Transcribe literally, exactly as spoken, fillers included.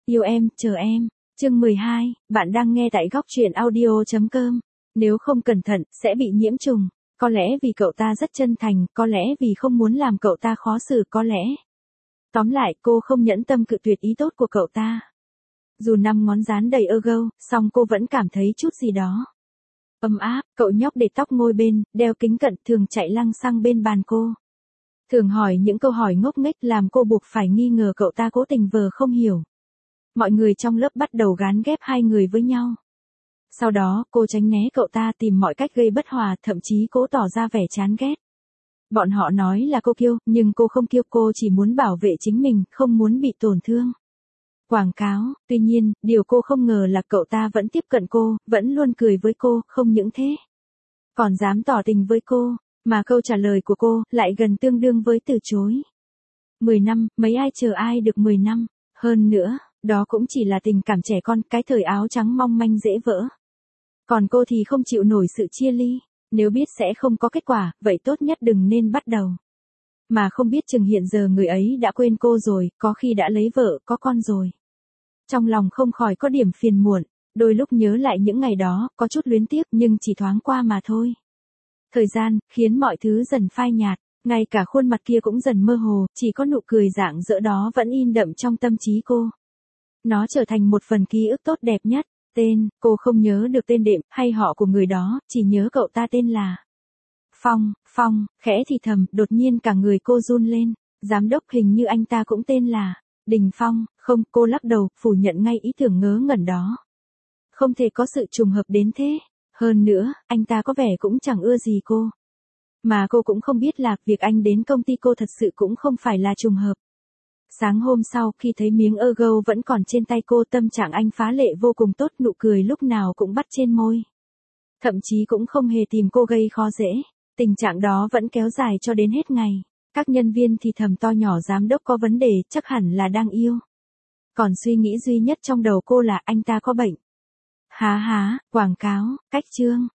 Yêu em, chờ em. Chương mười hai, bạn đang nghe tại góc truyện audio chấm com. Nếu không cẩn thận, sẽ bị nhiễm trùng. Có lẽ vì cậu ta rất chân thành, có lẽ vì không muốn làm cậu ta khó xử, có lẽ. Tóm lại, cô không nhẫn tâm cự tuyệt ý tốt của cậu ta. Dù năm ngón dán đầy ơ gâu, song cô vẫn cảm thấy chút gì đó ấm áp. Cậu nhóc để tóc ngôi bên, đeo kính cận, thường chạy lăng xăng bên bàn cô. Thường hỏi những câu hỏi ngốc nghếch làm cô buộc phải nghi ngờ cậu ta cố tình vờ không hiểu. Mọi người trong lớp bắt đầu gán ghép hai người với nhau. Sau đó, cô tránh né cậu ta, tìm mọi cách gây bất hòa, thậm chí cố tỏ ra vẻ chán ghét. Bọn họ nói là cô kiêu, nhưng cô không kiêu, cô chỉ muốn bảo vệ chính mình, không muốn bị tổn thương. Quảng cáo, tuy nhiên, điều cô không ngờ là cậu ta vẫn tiếp cận cô, vẫn luôn cười với cô, không những thế. Còn dám tỏ tình với cô, mà câu trả lời của cô lại gần tương đương với từ chối. Mười năm, mấy ai chờ ai được mười năm, hơn nữa, đó cũng chỉ là tình cảm trẻ con, cái thời áo trắng mong manh dễ vỡ. Còn cô thì không chịu nổi sự chia ly, nếu biết sẽ không có kết quả, vậy tốt nhất đừng nên bắt đầu. Mà không biết chừng hiện giờ người ấy đã quên cô rồi, có khi đã lấy vợ, có con rồi. Trong lòng không khỏi có điểm phiền muộn, đôi lúc nhớ lại những ngày đó, có chút luyến tiếc nhưng chỉ thoáng qua mà thôi. Thời gian, khiến mọi thứ dần phai nhạt, ngay cả khuôn mặt kia cũng dần mơ hồ, chỉ có nụ cười rạng rỡ đó vẫn in đậm trong tâm trí cô. Nó trở thành một phần ký ức tốt đẹp nhất. Tên, cô không nhớ được tên đệm, hay họ của người đó, chỉ nhớ cậu ta tên là Phong. Phong, khẽ thì thầm, đột nhiên cả người cô run lên. Giám đốc hình như anh ta cũng tên là Đình Phong. Không, cô lắc đầu, phủ nhận ngay ý tưởng ngớ ngẩn đó. Không thể có sự trùng hợp đến thế. Hơn nữa, anh ta có vẻ cũng chẳng ưa gì cô. Mà cô cũng không biết là, việc anh đến công ty cô thật sự cũng không phải là trùng hợp. Sáng hôm sau, khi thấy miếng ơ gâu vẫn còn trên tay cô, tâm trạng anh phá lệ vô cùng tốt, nụ cười lúc nào cũng bắt trên môi. Thậm chí cũng không hề tìm cô gây khó dễ. Tình trạng đó vẫn kéo dài cho đến hết ngày. Các nhân viên thì thầm to nhỏ, giám đốc có vấn đề, chắc hẳn là đang yêu. Còn suy nghĩ duy nhất trong đầu cô là anh ta có bệnh. Há há, quảng cáo, cách chương.